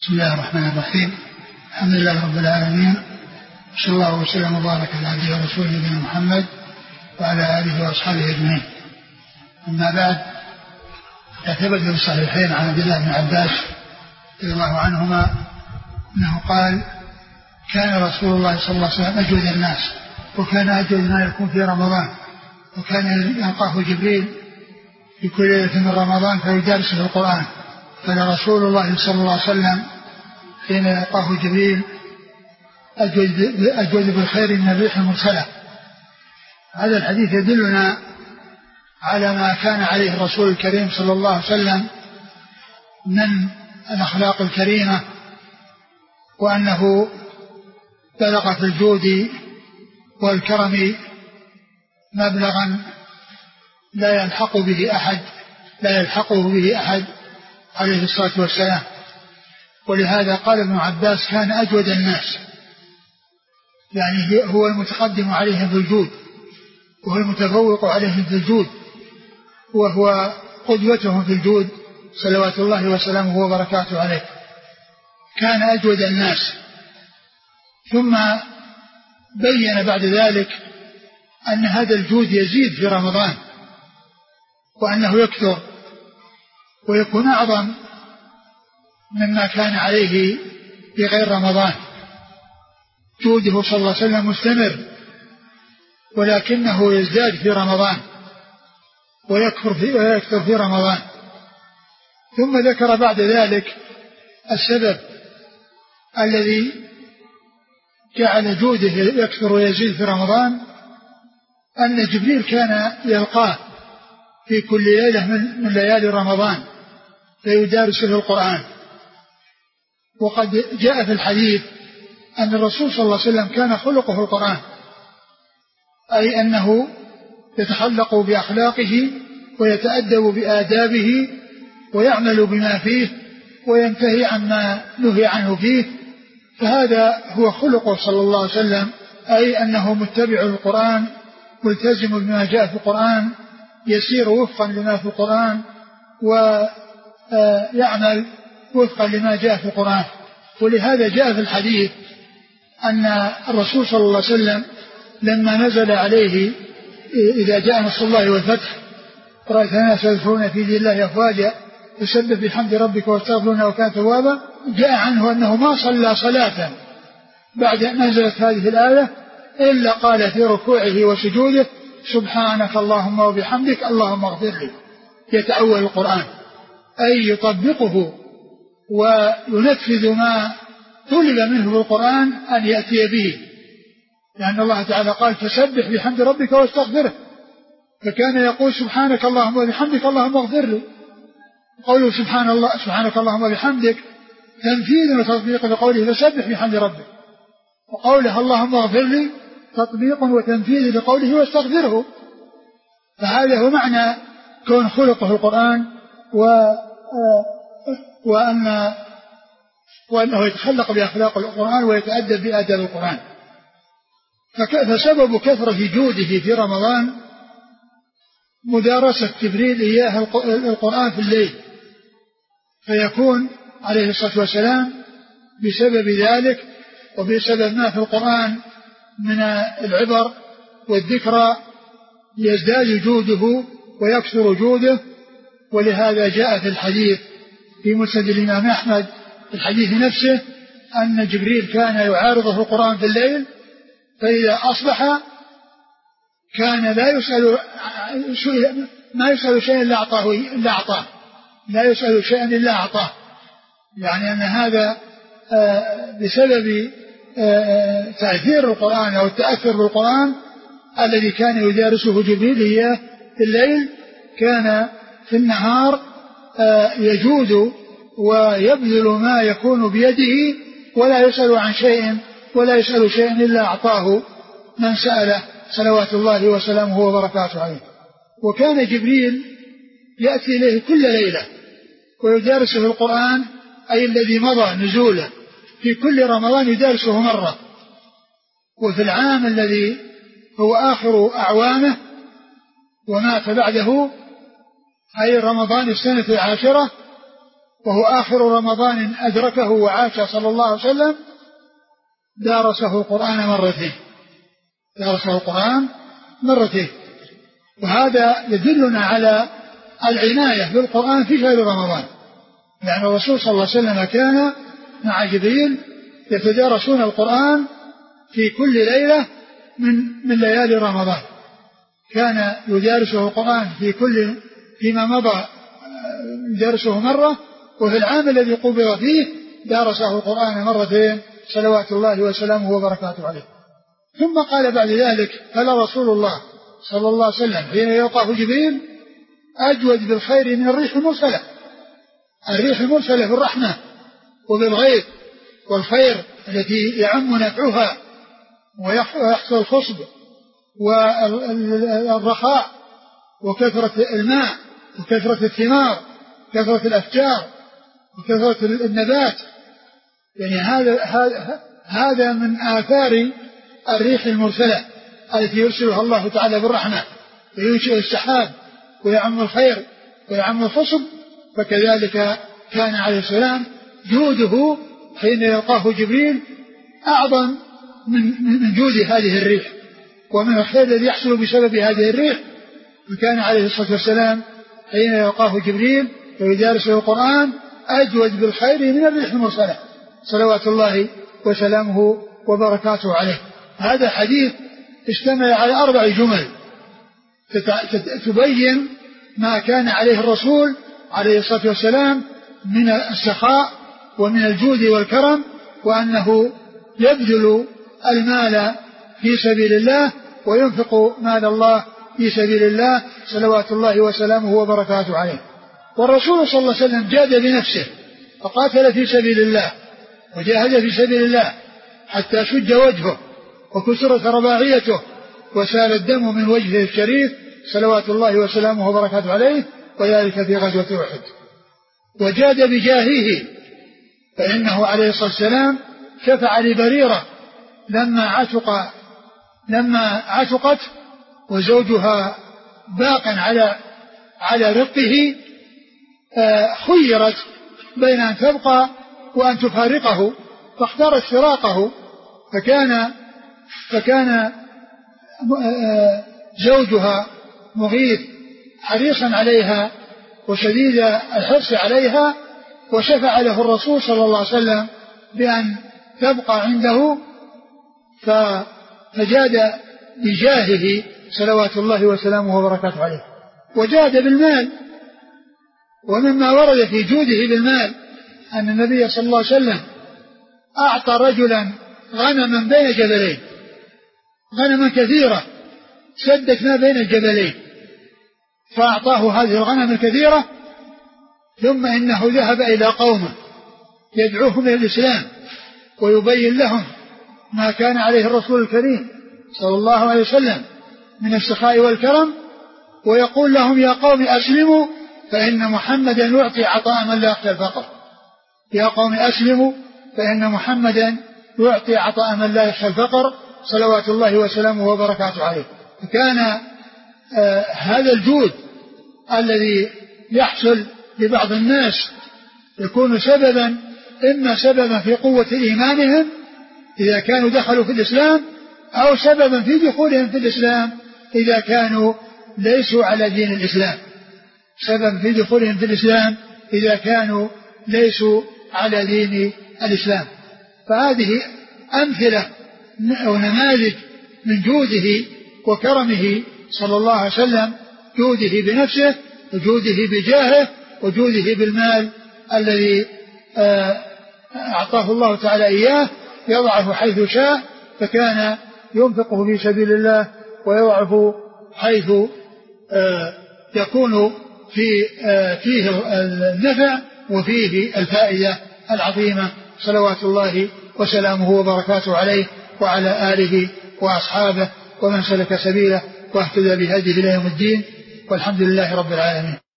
بسم الله الرحمن الرحيم. الحمد لله رب العالمين، صلى الله وسلم وبارك على عبده ورسوله نبينا محمد وعلى آله وأصحابه أجمعين. أما بعد، ثبت في الصحيحين عن عبد الله بن عباس رضي الله عنهما أنه قال: كان رسول الله صلى الله عليه وسلم أجود الناس، وكان أجود ما يكون في رمضان، وكان يلقاه جبريل في كل ليلة من رمضان فيدرسه القرآن. فلرسول الله صلى الله عليه وسلم حين يلقاه جبريل أجود بالخير من الريح المرسلة. هذا الحديث يدلنا على ما كان عليه الرسول الكريم صلى الله عليه وسلم من الأخلاق الكريمة، وأنه بلغ في الجود والكرم مبلغا لا يلحقه به أحد عليه الصلاة والسلام. ولهذا قال ابن عباس: كان أجود الناس، يعني هو المتقدم عليهم في الجود، وهو المتفوق عليهم في الجود، وهو قدوتهم في الجود صلوات الله وسلامه وبركاته عليه. كان أجود الناس. ثم بين بعد ذلك أن هذا الجود يزيد في رمضان، وأنه يكثر ويكون أعظم مما كان عليه في غير رمضان. جوده صلى الله عليه وسلم مستمر، ولكنه يزداد في رمضان ويكثر في رمضان. ثم ذكر بعد ذلك السبب الذي جعل جوده يكثر ويزيد في رمضان، أن جبريل كان يلقاه في كل ليلة من ليالي رمضان فيدارسه القرآن. وقد جاء في الحديث أن الرسول صلى الله عليه وسلم كان خلقه القرآن، أي أنه يتخلق بأخلاقه ويتأدب بآدابه ويعمل بما فيه وينتهي عما نهي عنه فيه. فهذا هو خلقه صلى الله عليه وسلم، أي أنه متبع للقرآن، ملتزم بما جاء في القرآن، يسير وفقا لما في القرآن، ويعمل وفقا لما جاء في القرآن. ولهذا جاء في الحديث أن الرسول صلى الله عليه وسلم لما نزل عليه: إذا جاء نصر الله والفتح رأيت الناس يدخلون في دين الله أفواجا فسبح بحمد ربك واستغفره وكان توابا، جاء عنه أنه ما صلى صلاة بعد أن نزلت هذه الآية إلا قال في ركوعه وسجوده: سبحانك اللهم وبحمدك اللهم اغفر لي. يتأول القرآن، أي يطبقه وينفذ ما طلب منه بالقرآن أن يأتي به، لأن الله تعالى قال: فسبح بحمد ربك واستغفره. فكان يقول: سبحانك اللهم وبحمدك اللهم اغفر لي. قوله سبحانك اللهم وبحمدك تنفيذ وتطبيق لقوله فسبح بحمد ربك، وقوله اللهم اغفر لي تطبيق وتنفيذ لقوله واستغفره. فهذا هو معنى كون خلقه القرآن، وأنه يتخلق بأخلاق القرآن ويتأدب بآداب القرآن. فسبب كثرة جوده في رمضان مدارسة جبريل إياه القرآن في الليل، فيكون عليه الصلاة والسلام بسبب ذلك وبسبب ما في القرآن من العبر والذكرى يزداد جوده ويكثر جوده. ولهذا جاء في الحديث في مسند الإمام أحمد في الحديث نفسه أن جبريل كان يعارضه القرآن في الليل، فإذا أصبح كان ما يسأل شيئا إلا أعطاه، لا يسأل شيئا إلا أعطاه. يعني أن هذا بسبب تأثير القرآن أو التأثر بالقرآن الذي كان يدارسه جبريل إياه في الليل، كان في النهار يجود ويبذل ما يكون بيده ولا يسأل عن شيء ولا يسأل شيئا إلا أعطاه من سأله صلوات الله وسلامه وبركاته عليه. وكان جبريل يأتي إليه كل ليلة ويدارسه القرآن، أي الذي مضى نزوله في كل رمضان يدارسه مرة. وفي العام الذي هو آخر أعوامه ومات بعده، أي رمضان السنة 10، وهو آخر رمضان أدركه وعاش صلى الله عليه وسلم دارسه القرآن مرتين. وهذا يدلنا على العناية بالقرآن في شهر رمضان، لأن الرسول صلى الله عليه وسلم كان مع جبريل يتدارسون القرآن في كل ليلة من ليالي رمضان، كان يدارسه القرآن فيما مضى يدارسه مرة، وفي العام الذي قبض فيه دارسه القرآن مرتين صلوات الله وسلامه وبركاته عليه. ثم قال بعد ذلك: قال رسول الله صلى الله عليه وسلم حين يلقاه جبريل: أجود بالخير من الريح المرسلة. الريح المرسلة بالرحمة وبالغيث والخير التي يعم نفعها ويحصل الخصب والرخاء وكثرة الماء وكثرة الثمار كثرة الأشجار وكثرة النبات. يعني هذا من آثار الريح المرسلة التي يرسلها الله تعالى بالرحمة، وينشئ السحاب ويعم الخير ويعم الخصب. فكذلك كان عليه السلام جوده حين يلقاه جبريل أعظم من جود هذه الريح ومن الخير الذي يحصل بسبب هذه الريح. وكان عليه الصلاة والسلام حين يلقاه جبريل ويدارسه القرآن أجود بالخير من الريح المرسلة صلوات الله وسلامه وبركاته عليه. هذا حديث اشتمل على 4 جمل تبين ما كان عليه الرسول عليه الصلاة والسلام من السخاء ومن الجود والكرم، وأنه يبذل المال في سبيل الله وينفق مال الله في سبيل الله صلوات الله وسلامه وبركاته عليه. والرسول صلى الله عليه وسلم جاد بنفسه فقاتل في سبيل الله وجاهد في سبيل الله حتى شج وجهه وكسرت رباعيته وسال الدم من وجهه الشريف صلوات الله وسلامه وبركاته عليه، وذلك في غزوة أحد. وجاد بجاهه، فإنه عليه الصلاة والسلام شفع لبريرة لما عتقت وزوجها باق على رقه، خيرت بين أن تبقى وأن تفارقه، فاختارت فراقه. فكان زوجها مغيث حريصا عليها وشديد الحرص عليها، وشفع له الرسول صلى الله عليه وسلم بأن تبقى عنده، فجاد بجاهه صلوات الله وسلامه وبركاته عليه. وجاد بالمال، ومما ورد في جوده بالمال أن النبي صلى الله عليه وسلم أعطى رجلا غنما بين جبلين، غنما كثيرة سدت ما بين الجبلين، فأعطاه هذه الغنم الكثيرة، ثم إنه ذهب إلى قومه يدعوهم إلى الإسلام ويبين لهم ما كان عليه الرسول الكريم صلى الله عليه وسلم من السخاء والكرم، ويقول لهم: يا قوم أسلموا فإن محمدا يعطي عطاء من لا يخشى الفقر. يا قوم أسلموا فإن محمدا يعطي عطاء من لا يخشى الفقر صلوات الله وسلامه وبركاته عليه. فكان هذا الجود الذي يحصل لبعض الناس يكون سببا، إما سببا في قوة إيمانهم إذا كانوا دخلوا في الإسلام، أو سببا في دخولهم في الإسلام إذا كانوا ليسوا على دين الإسلام، سببا في دخولهم في الإسلام إذا كانوا ليسوا على دين الإسلام. فهذه أمثلة ونماذج من جوده وكرمه صلى الله عليه وسلم، جوده بنفسه وجوده بجاهه وجوده بالمال الذي أعطاه الله تعالى إياه، يضعه حيث شاء، فكان ينفقه في سبيل الله ويضعه حيث يكون فيه النفع وفيه الفائدة العظيمة صلوات الله وسلامه وبركاته عليه وعلى آله وأصحابه ومن سلك سبيله واهتدى بهديه إلى يوم الدين، والحمد لله رب العالمين.